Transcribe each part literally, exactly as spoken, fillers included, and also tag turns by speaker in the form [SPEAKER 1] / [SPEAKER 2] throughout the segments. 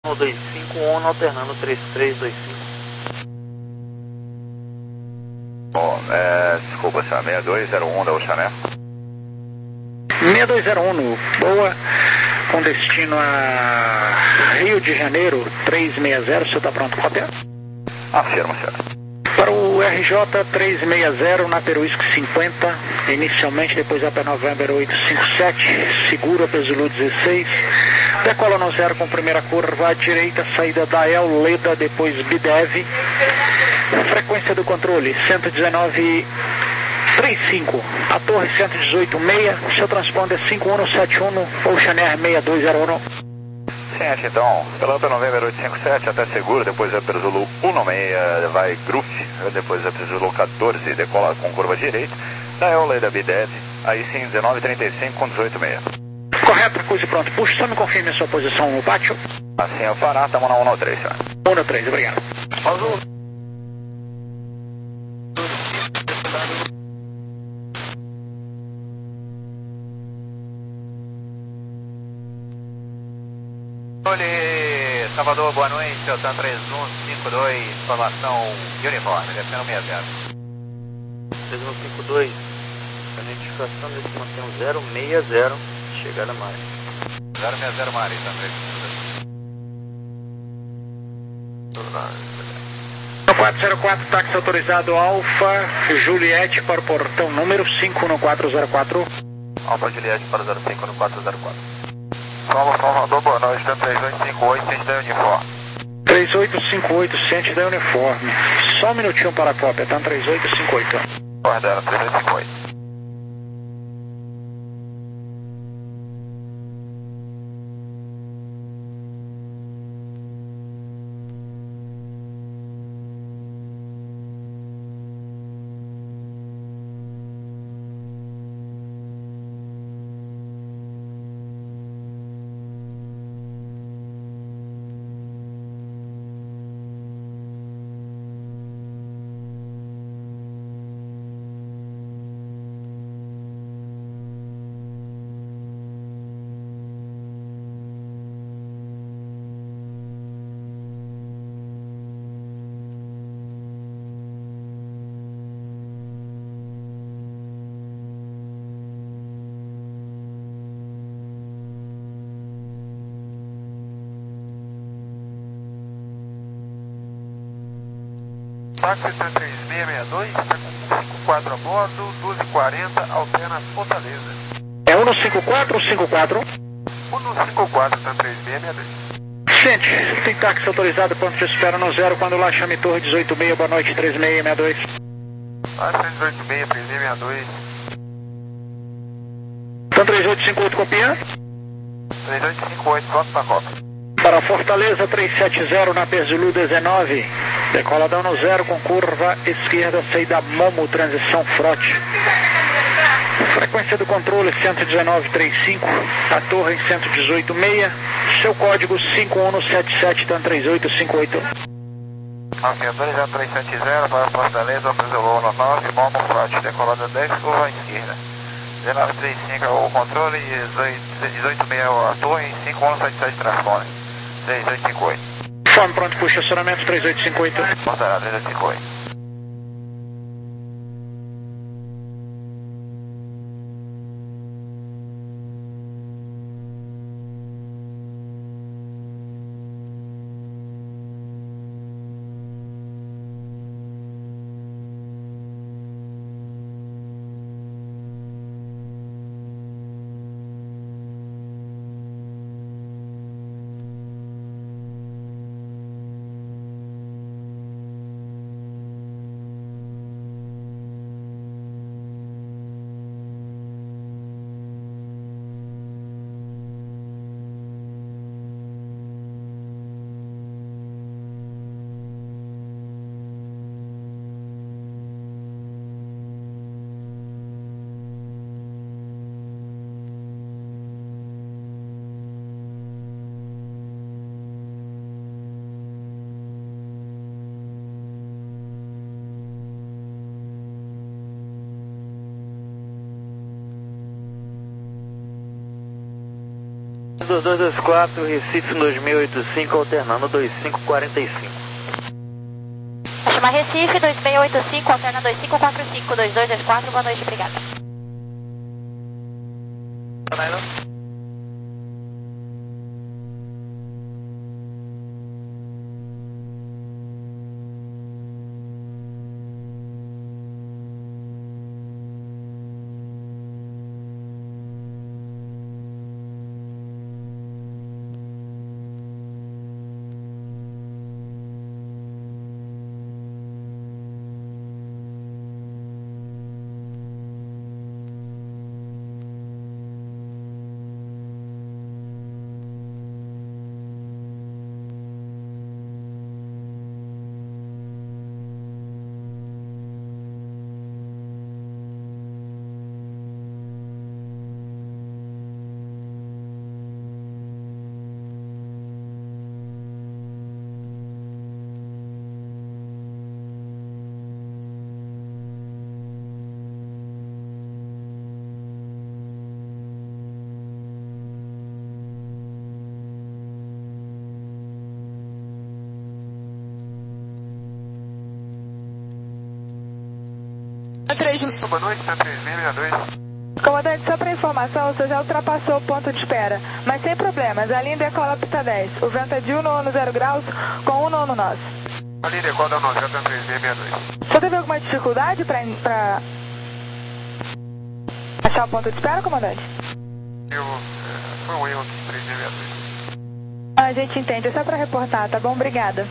[SPEAKER 1] dois cinco um alternando três três dois cinco.
[SPEAKER 2] Bom, é, desculpa, senhor, seis dois zero um da Oxané.
[SPEAKER 3] seis dois zero um, boa, com destino a Rio de Janeiro, três seis zero, o senhor está pronto, cópia?
[SPEAKER 2] Afirma, senhor.
[SPEAKER 3] Para o R J três seis zero, na Peruísco cinquenta, inicialmente, depois a P November oito cinco sete, segura para Zulu dezesseis, decola no zero com primeira curva à direita, saída da El Leda, depois Bidev, frequência do controle cento e dezenove trinta e cinco, a torre cento e dezoito seis, seu transponder cinco um sete um, Ocean Air seis dois zero um.
[SPEAKER 2] Ciente, então, pela P November oito cinco sete até seguro, depois é para Zulu dezesseis, vai Groove, depois é para Zulu quatorze, decola com curva direita, da El Leda Bidev, aí sim dezenove trinta e cinco com dezoito seis.
[SPEAKER 3] Correto, coisa pronto. Puxa, só me confirme a sua posição no pátio.
[SPEAKER 2] Assim eu fará, estamos na um três, senhor.
[SPEAKER 3] um três, obrigado.
[SPEAKER 2] Azul.
[SPEAKER 4] Olhe, Salvador, boa noite, Celtan três um cinco dois, formação uniforme, descendo seis zero.
[SPEAKER 1] três um cinco dois, a identificação desse mantém um zero seis zero, chegada Mari.
[SPEAKER 4] zero seis zero Mari, tá três.
[SPEAKER 3] quatro zero quatro, táxi autorizado Alfa Juliette para o portão número cinco no quatro zero quatro.
[SPEAKER 4] Alfa Juliette para zero cinco no quatro zero quatro. Salva Salvador, boa noite, três oito cinco oito, ciente da uniforme.
[SPEAKER 3] três oito cinco oito, ciente da uniforme. Só um minutinho para a cópia, tá? três oito cinco oito.
[SPEAKER 4] Guardando, três oito cinco oito. Táxi três seis seis dois, cinco quatro a bordo, doze e quarenta, alterna Fortaleza.
[SPEAKER 3] É um no cinco quatro ou cinco quatro?
[SPEAKER 4] um no cinco quatro, tá três seis seis dois.
[SPEAKER 3] Ciente, tem táxi autorizado, ponto de espera no zero, quando lá chame Torre dezoito seis, boa noite, três seis seis dois.
[SPEAKER 4] Táxi dezoito seis, três seis seis dois.
[SPEAKER 3] Então três oito cinco oito, copia?
[SPEAKER 4] três oito cinco oito, pronto pra cópia.
[SPEAKER 3] Para Fortaleza três sete zero, na Perzulu dezenove, decola dão no zero com curva esquerda, saída Momo, transição Frote. Frequência do controle cento e dezenove trinta e cinco, a torre em cento e dezoito seis, seu código cinco um sete sete, tan três oito cinco oito.
[SPEAKER 4] Ok, dois zero três sete zero para Fortaleza, Perzulu nove, Momo Frote, decolada dez, curva esquerda. dezenove trinta e cinco o controle, dezoito seis a torre, cinco um sete sete transpone. três oito cinco oito.
[SPEAKER 3] Forma pronto para o estacionamento três oito cinco oito.
[SPEAKER 4] Portará, três oito cinco oito.
[SPEAKER 1] dois dois dois quatro, Recife dois mil e oitenta e cinco, alternando dois cinco quatro cinco.
[SPEAKER 5] Vai chamar Recife dois seis oito cinco, alterna dois cinco quatro cinco, dois dois dois quatro, boa noite, obrigada.
[SPEAKER 4] Boa noite, três seis seis dois.
[SPEAKER 6] Comandante, só para informação, o senhor já ultrapassou o ponto de espera, mas sem problemas, a linha decola pista dez. O vento é de um nono zero graus com um nono nosso.
[SPEAKER 4] A linha decola da nove zero três seis seis dois.
[SPEAKER 6] O senhor teve alguma dificuldade para pra achar o ponto de espera, comandante?
[SPEAKER 4] Eu, é, foi um erro aqui, três seis seis dois.
[SPEAKER 6] A gente entende, é só para reportar, tá bom? Obrigada.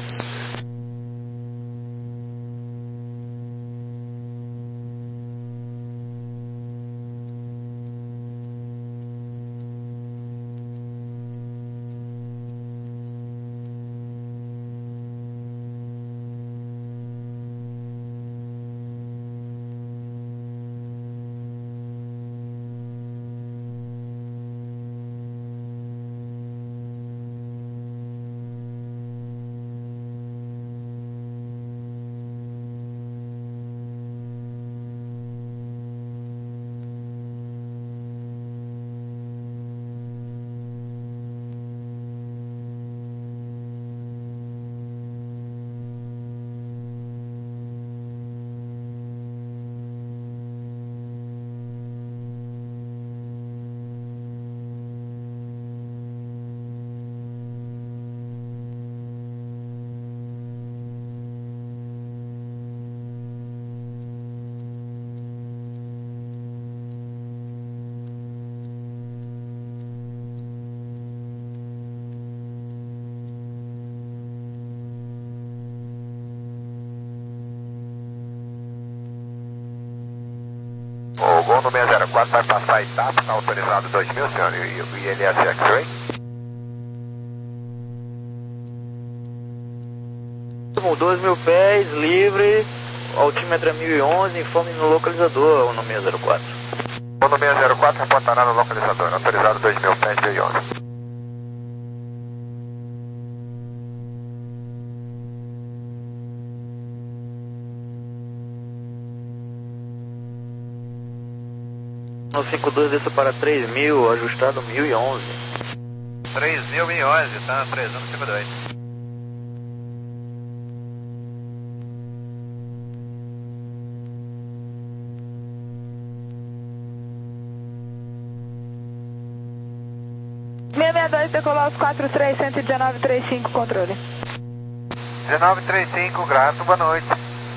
[SPEAKER 4] O gol no seis zero quatro vai passar a etapa, está autorizado dois mil, senhor, e o I L S X-Ray?
[SPEAKER 1] dois mil pés, livre, altímetro é mil e onze, informe no localizador, no seis zero quatro.
[SPEAKER 4] O no seis zero quatro reportará no localizador, autorizado dois mil pés, mil e onze.
[SPEAKER 1] No cinco dois desça para três mil, ajustado mil e onze.
[SPEAKER 4] três mil e onze, tá preso no cinco dois.
[SPEAKER 6] seis seis dois, decolou aos quatro três, cento e dezenove, trinta e cinco, controle.
[SPEAKER 4] dezenove trinta e cinco, grato, boa noite.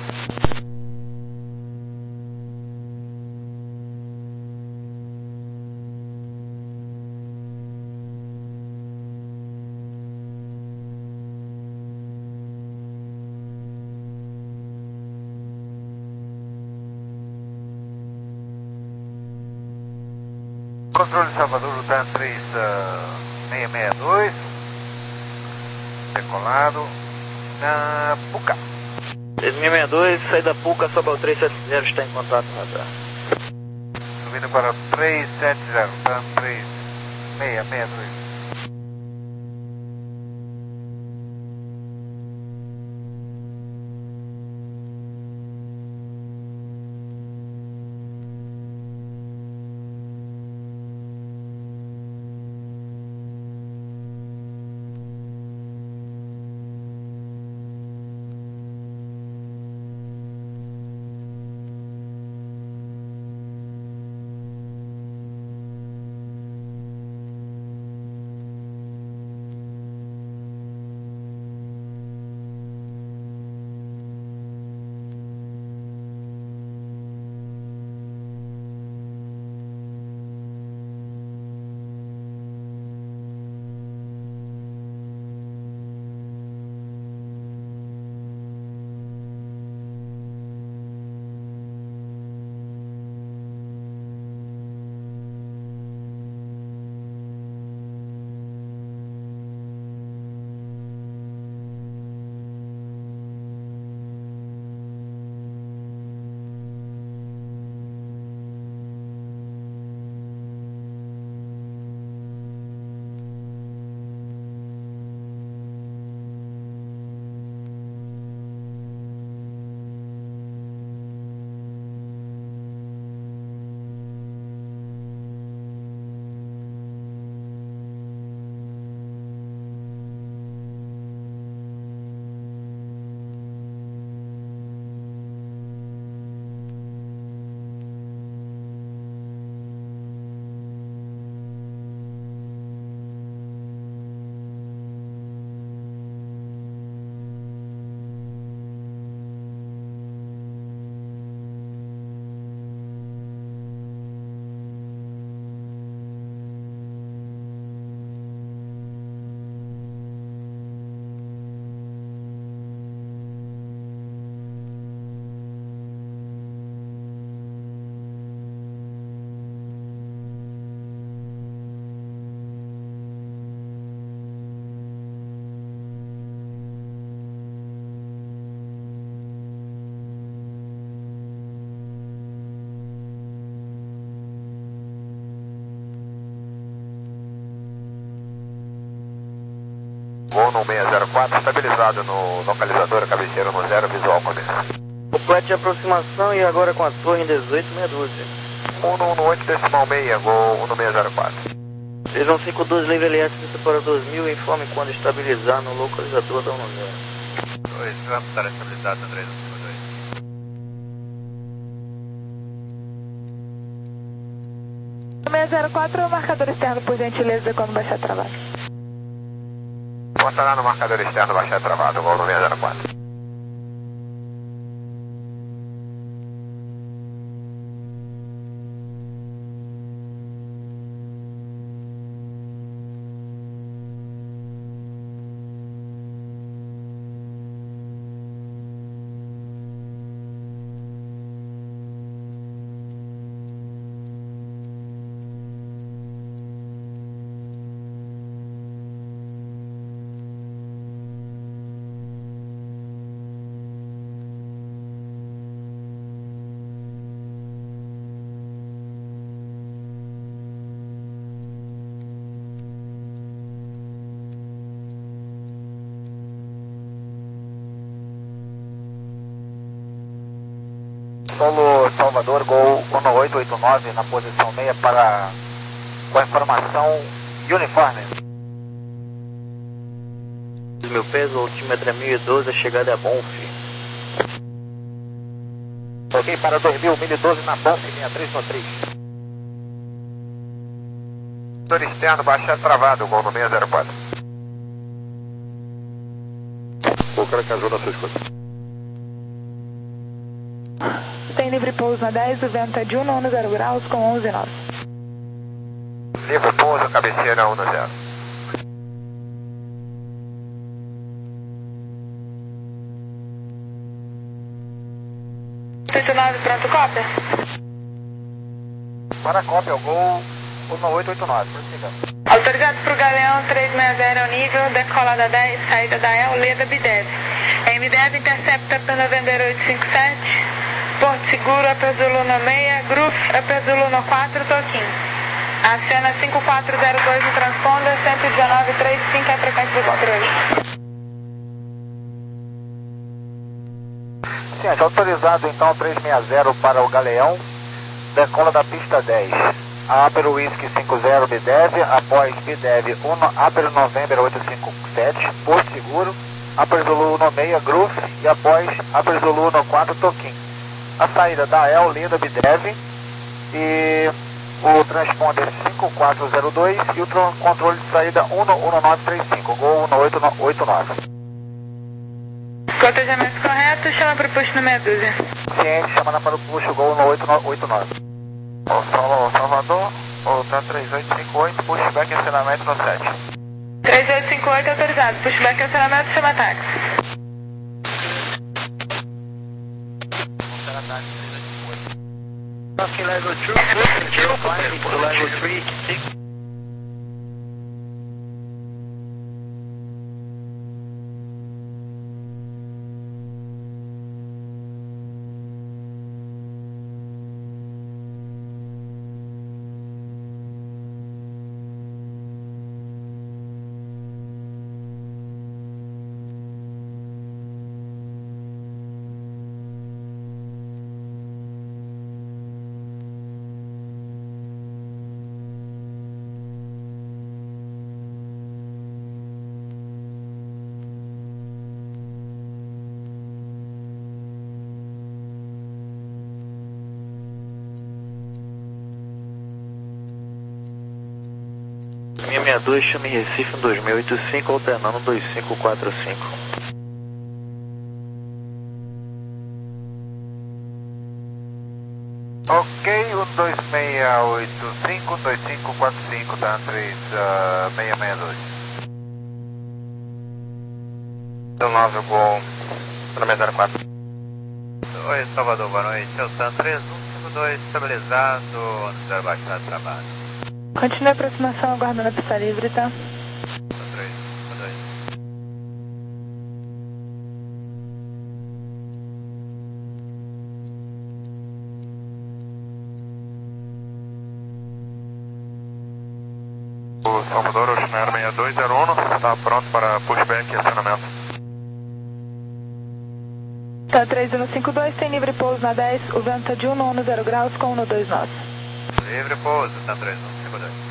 [SPEAKER 4] Controle Salvador, Lutan três seis seis dois, decolado na Puca.
[SPEAKER 1] três seis seis dois, saída Puca, Sobal três sete zero, está em contato com o radar.
[SPEAKER 4] Subindo para três sete zero, Lutan três seis seis dois. Gol no seis zero quatro, estabilizado no localizador, cabeceira no zero, visual começo.
[SPEAKER 1] Complete de aproximação e agora com a torre em dezoito, meia dúzia.
[SPEAKER 4] um no um no oito decimal seis, gol no seis zero quatro.
[SPEAKER 1] três um cinco dois, livre L S para dois mil, informe quando estabilizar no localizador da um zero.
[SPEAKER 2] dois, vamos estar estabilizado no três um cinco dois.
[SPEAKER 6] seis zero quatro, marcador externo, por gentileza, quando baixar travado.
[SPEAKER 4] Postará no marcador externo, baixar travado, gol no seis zero quatro. Solo Salvador, gol um oito oito nove na posição meia para com a informação uniforme.
[SPEAKER 1] Mil pés, o altímetro é mil e doze, a chegada é Bonf.
[SPEAKER 4] Ok, para dois mil, mil e doze na Bonf, linha três no três. Motor externo, baixar travado, gol no seis zero quatro.
[SPEAKER 2] O cara casou na sua escuta.
[SPEAKER 6] Tem livre pouso na dez, o vento é de um nono zero graus com onze nove.
[SPEAKER 4] Livre pouso, cabeceira um no zero.
[SPEAKER 6] oito nove, pronto, cópia?
[SPEAKER 4] Para a cópia, o gol um oito oito nove, prossiga.
[SPEAKER 6] Autorizado para o Galeão trezentos e sessenta ao nível, decola da dez, saída da E L, Leda Bidev. Em Bidev, intercepta para November oito cinco sete, Porto Seguro, Upper Zulu no seis, Groove, Upper Zulu no quatro, Toquim. Acena cinco quatro zero dois no transponder, cento e dezenove trinta e cinco é a frequência do controle.
[SPEAKER 4] Ciência, autorizado então trezentos e sessenta para o Galeão, decola da pista dez. A Upper Whisky cinquenta Bidev, após Bidev um, Upper November oito cinco sete, Porto Seguro, Upper Zulu no seis, Groove, e após Upper Zulu no quatro, Toquim. A saída da E L, Linda Bidev, e o transponder cinco quatro zero dois e o controle de saída um um nove três cinco, gol um oito oito nove.
[SPEAKER 6] Cotejamento correto, chama para o push no meia dúzia.
[SPEAKER 4] Ciente, chamando para o push, gol um oito oito nove. O Salvador, volta três oito cinco oito, pushback e acionamento no sete.
[SPEAKER 6] três oito cinco oito autorizado, pushback e acionamento, chama táxi.
[SPEAKER 4] Aqui level dois, level três.
[SPEAKER 1] Minha sessenta e dois, chame Recife em dois mil e oitenta e cinco, alternando dois cinco quatro cinco.
[SPEAKER 4] Ok, um dois seis oito cinco, dois cinco quatro cinco, tá três seis seis dois. nove, gol, para zero quatro.
[SPEAKER 2] Oi, Salvador, boa noite. Eu sou três um cinco dois, estabilizado, zero baixado, trabalho.
[SPEAKER 6] Continue a aproximação, aguardando a pista livre, tá?
[SPEAKER 2] três, dois.
[SPEAKER 4] O Salvador, Oceanário seis dois zero um, está pronto para pushback e acionamento.
[SPEAKER 6] Tá três um cinco dois, tem livre pouso na dez, o vento tá de um no zero graus com um dois nove.
[SPEAKER 2] Livre pouso, tá três um cinco dois.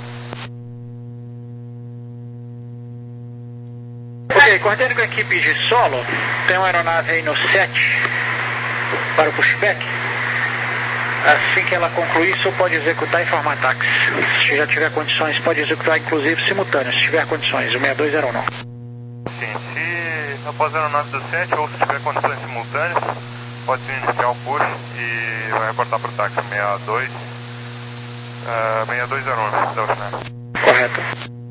[SPEAKER 3] Ok, coordenando com a equipe de solo, tem uma aeronave aí no sete para o pushback. Assim que ela concluir, só pode executar e formar táxi. Se já tiver condições, pode executar inclusive simultâneo, se tiver condições, o seis dois zero um.
[SPEAKER 4] Sim, se após a aeronave do sete ou se tiver condições simultâneas, pode iniciar o push e vai reportar para o táxi seis dois, uh, seis dois zero um da Oceanário.
[SPEAKER 3] Correto.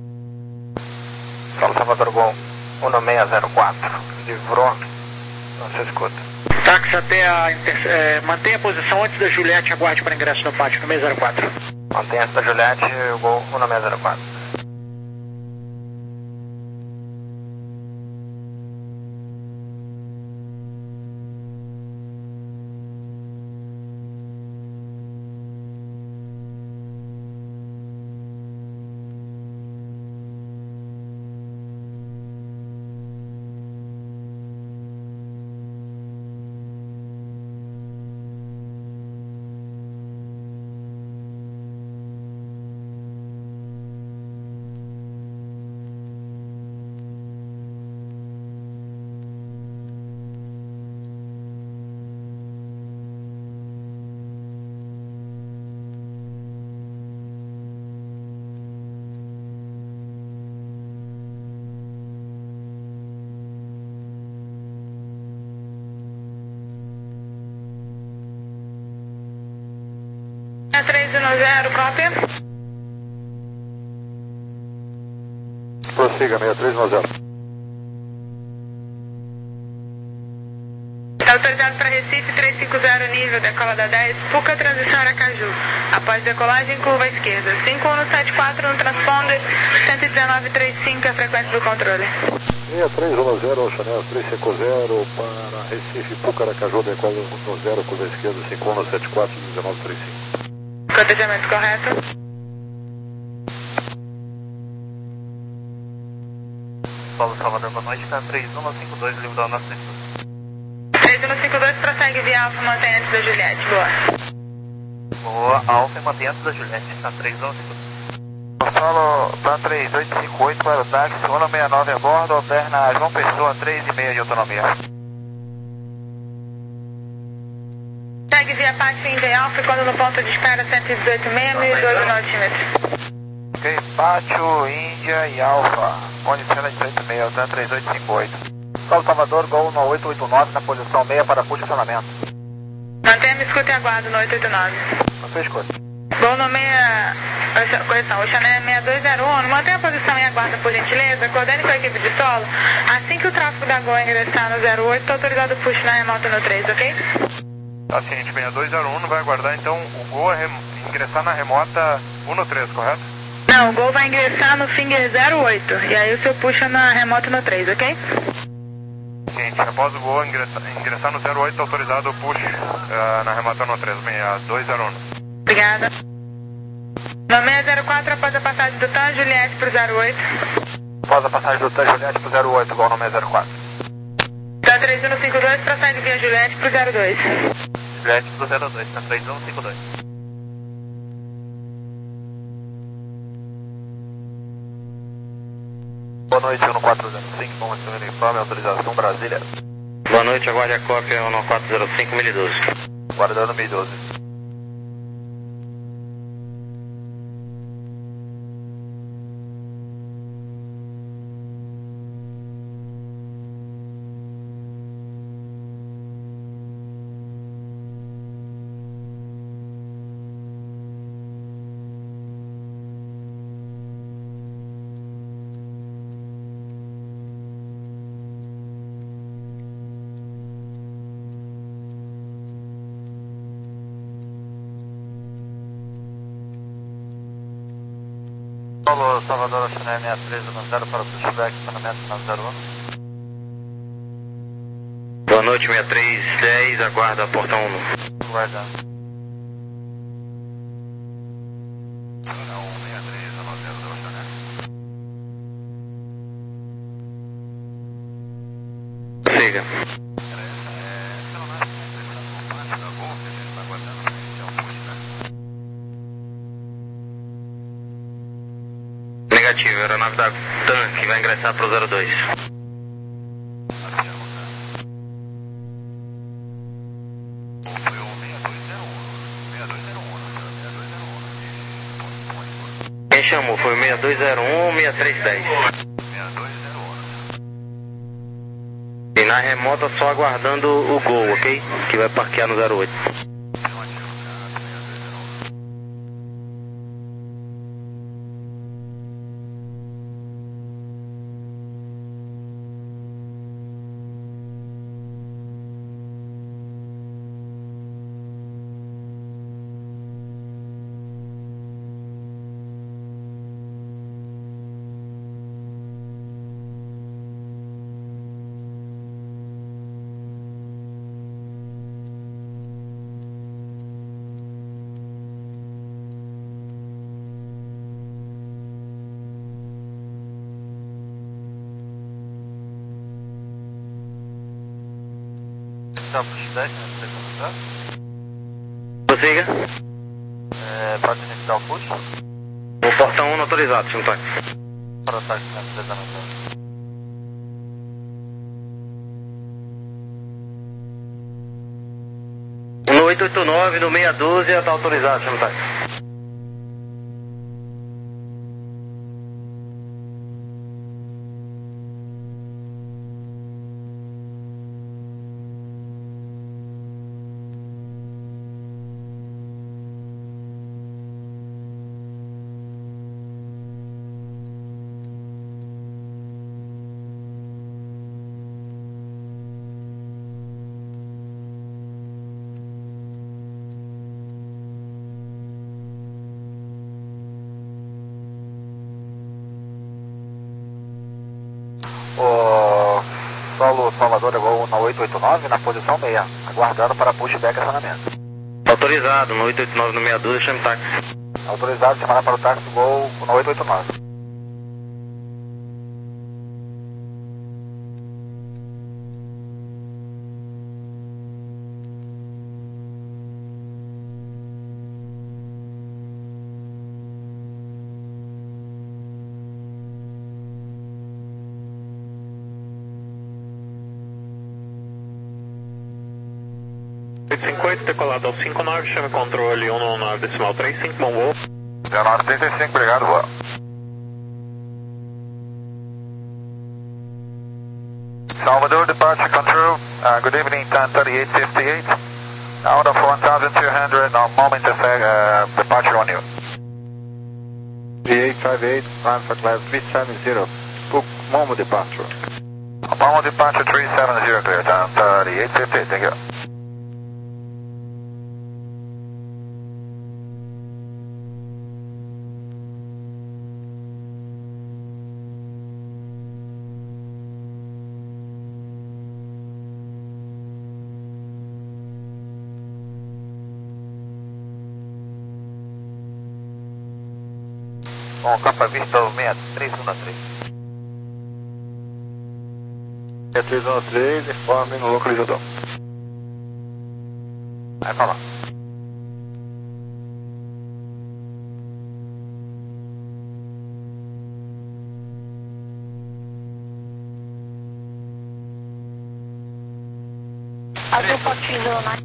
[SPEAKER 1] Solo Salvador Gol um seis zero quatro, livrou, não se escuta.
[SPEAKER 3] Táxi até a... Inter... É, mantenha a posição antes da Juliette, aguarde para ingresso no pátio, no seis zero quatro.
[SPEAKER 1] Mantenha antes da Juliette, Gol um seis zero quatro.
[SPEAKER 6] três um zero, cópia.
[SPEAKER 7] Prossiga, seis três um zero.
[SPEAKER 6] Está autorizado para Recife, três cinco zero, nível, decola da dez, Puca, transição Aracaju. Após decolagem, curva à esquerda. cinco um sete quatro, no transponder, cento e dezenove trinta e cinco, a frequência do controle.
[SPEAKER 7] seis três um zero, Oceanário três cinco zero, para Recife, Puca, Aracaju, decola um zero, curva à esquerda, cinco um sete quatro, dezenove trinta e cinco.
[SPEAKER 6] Cotejamento correto.
[SPEAKER 1] Solo Salvador, boa noite, está três um cinco dois, livre da nossa
[SPEAKER 6] três um cinco dois, prossegue via Alfa, mantém antes da Juliette, boa.
[SPEAKER 1] Boa, Alfa e mantém antes da Juliette, está três um cinco dois.
[SPEAKER 4] Solo, P A N três oito cinco oito para o táxi, um seis nove a bordo, alterna João Pessoa, três e meio de autonomia.
[SPEAKER 6] Segue via Pátio Índia Alfa e quando no ponto de espera cento e dezoito vírgula seis, mil e doze notímetros.
[SPEAKER 4] Ok, Pátio, Índia e Alfa, onde cena de dezoito e meio, alterna três oito cinco oito.
[SPEAKER 1] Solo Salvador, Gol no oito oito nove, na posição seis para push acionamento.
[SPEAKER 6] Mantenha-me escuta e aguardo no oito oito nove.
[SPEAKER 1] Não se escuta.
[SPEAKER 6] Gol no seis... Correção, Oceanário seis dois zero um, mantenha a posição e aguarda por gentileza, coordene com a equipe de solo. Assim que o tráfego da Gol ingressar no zero oito, está autorizado o push na remota no três, ok?
[SPEAKER 4] Tá ciente, seis dois zero um, vai aguardar então o Gol rem... ingressar na remota um no três, correto?
[SPEAKER 6] Não, o Gol vai ingressar no Finger zero oito, e aí o seu puxa na remota no três, ok?
[SPEAKER 4] Ciente, após o Gol ingressar, ingressar no zero oito, tá autorizado o push uh, na remota no três, seis dois zero um.
[SPEAKER 6] Obrigada. No seis zero quatro, após a passagem do T A N, Juliette pro zero oito.
[SPEAKER 1] Após a passagem do T A N, Juliette pro zero oito, Gol no seis zero quatro.
[SPEAKER 6] Tá três um cinco dois, prossegue via Juliette pro zero dois.
[SPEAKER 1] Juliette pro zero dois, tá três um cinco dois.
[SPEAKER 2] Boa noite, um quatro zero cinco, vamos receber o informe, autorização Brasília.
[SPEAKER 1] Boa noite, aguarde a cópia um quatro zero cinco, mil e doze.
[SPEAKER 2] Guardando mil e doze.
[SPEAKER 1] Solo Salvador, Oceanário seis três um zero para o pushback, acionamento na zero um.
[SPEAKER 8] Boa noite, seis três dez, aguarda portão um.
[SPEAKER 1] Guardando.
[SPEAKER 2] seis três um zero da Oceanário.
[SPEAKER 8] aqui. Negativo, aeronave da TAM que vai ingressar para o zero dois. Quem chamou foi o seis dois zero um, seis três dez. E na remota só aguardando o Gol, ok? Que vai parquear no zero oito.
[SPEAKER 4] Tá, push dez, né? Você começar?
[SPEAKER 8] Prossiga.
[SPEAKER 4] É, pode iniciar o push?
[SPEAKER 8] O portão um autorizado, senhor Antônio.
[SPEAKER 4] Para o táxi cento e dezenove.
[SPEAKER 8] No oito oito nove, no meia dúzia, está autorizado, senhor Antônio.
[SPEAKER 4] O solo Salvador é gol na oito oito nove, na posição meia, aguardando para pushback e acionamento.
[SPEAKER 8] Autorizado, no oito oito nove, no meia dúzia, chame táxi.
[SPEAKER 4] Autorizado, chamada para o táxi gol na oito oito nove.
[SPEAKER 3] oito cinco oito, decolado ao cinco nove, chame controle um um nove, decimal três cinco, bom voo.
[SPEAKER 4] zero nove trinta e cinco, obrigado, voo. Salvador, departure control, uh, good evening, ten thirty-eight fifty-eight. Out of one thousand two hundred, no moment effect, uh, departure on you.
[SPEAKER 7] three eight five eight, climb for class three seven zero, book Momo departure.
[SPEAKER 4] Momo departure three seven zero, clear, ten thirty-eight fifty-eight, thank you. Bom, capa vista seis três um três.
[SPEAKER 7] seis três um três, informe no localizador.
[SPEAKER 4] Vai falar.
[SPEAKER 5] Azul Fox Zona.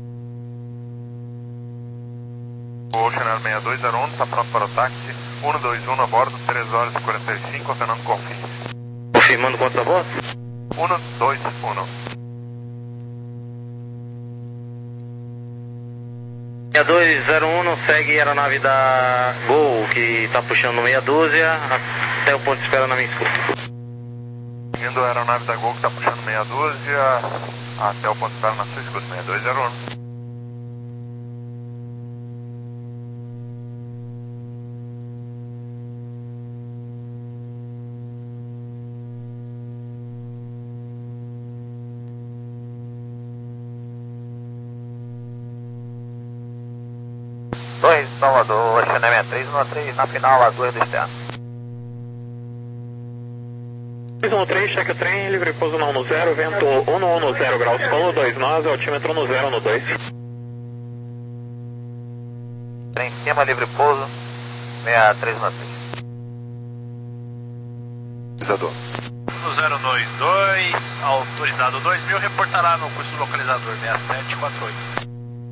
[SPEAKER 4] O Ocean seis dois zero um está pronto para o táxi. um dois um a bordo, três horas e quarenta e cinco, Fernando Confins.
[SPEAKER 8] Confirmando quanto a bordo?
[SPEAKER 4] um dois um.
[SPEAKER 8] seis dois zero um não segue a aeronave da Gol, que está puxando meia dúzia, até o ponto de espera na minha escuta.
[SPEAKER 4] Indo a aeronave da Gol que está puxando meia dúzia, até o ponto de espera na sua escuta, seis dois zero um. dois, Salvador, Ocean seis três um três, na final, as duas do externo.
[SPEAKER 3] três um três, cheque o trem, livre pouso no um zero, vento um no zero graus, polo dois nove, altímetro no zero no dois.
[SPEAKER 4] Trem em cima, livre pouso, seis três um três.
[SPEAKER 2] Localizador.
[SPEAKER 9] No zero dois dois, autorizado dois mil, reportará no curso localizador seis sete quatro oito.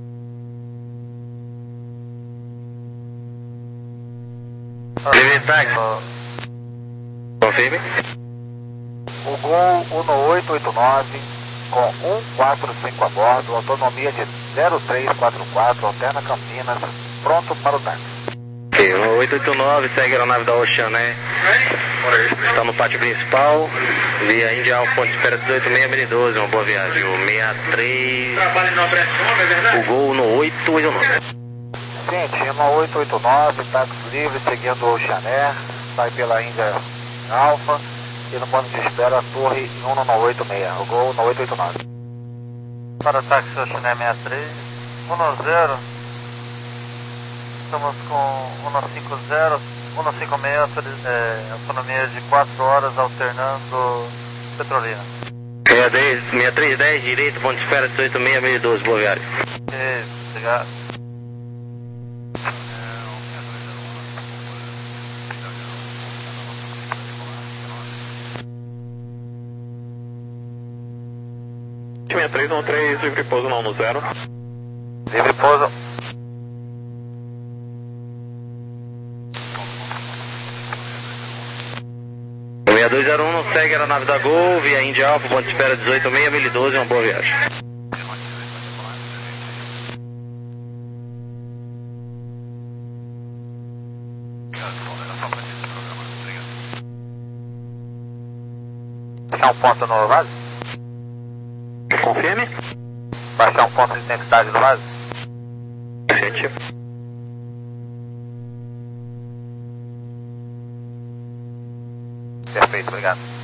[SPEAKER 8] Livre táxi. Confirme.
[SPEAKER 4] O Gol um oito oito nove com um quatro cinco a bordo, autonomia de zero três quatro quatro, alterna Campinas, pronto para o táxi.
[SPEAKER 8] Ok, um oito oito nove, segue a aeronave da Oceané. Está no pátio principal, via Índia Alfa, ponto de espera dezoito seis mil e doze, uma boa viagem. O sessenta e três, o Gol no oito oito nove.
[SPEAKER 4] Gente, um oito oito nove, táxi livre, seguindo o Oceané, sai pela Índia Alfa e no ponto de espera Torre um nove oito seis, o Gol no oito oito nove. Para táxi Oceané sessenta e três, um zero, estamos com um cinco zero, um cinco seis, é, autonomia de quatro horas, alternando Petrolina.
[SPEAKER 8] sessenta e três dez, direito, ponto de espera dezoito seis mil e doze, boa viagem.
[SPEAKER 4] Ok, obrigado.
[SPEAKER 3] sessenta e três um três, livre pouso no um zero.
[SPEAKER 4] Livre pouso.
[SPEAKER 8] sessenta e dois zero um, segue a aeronave da Gol, via Índia Alfa, ponto de espera dezoito seis mil e doze, uma boa viagem.
[SPEAKER 4] Baixar um ponto no vaso?
[SPEAKER 3] Confirme.
[SPEAKER 4] Baixar um ponto de intensidade do vaso?
[SPEAKER 3] Gente.
[SPEAKER 4] Perfeito, obrigado.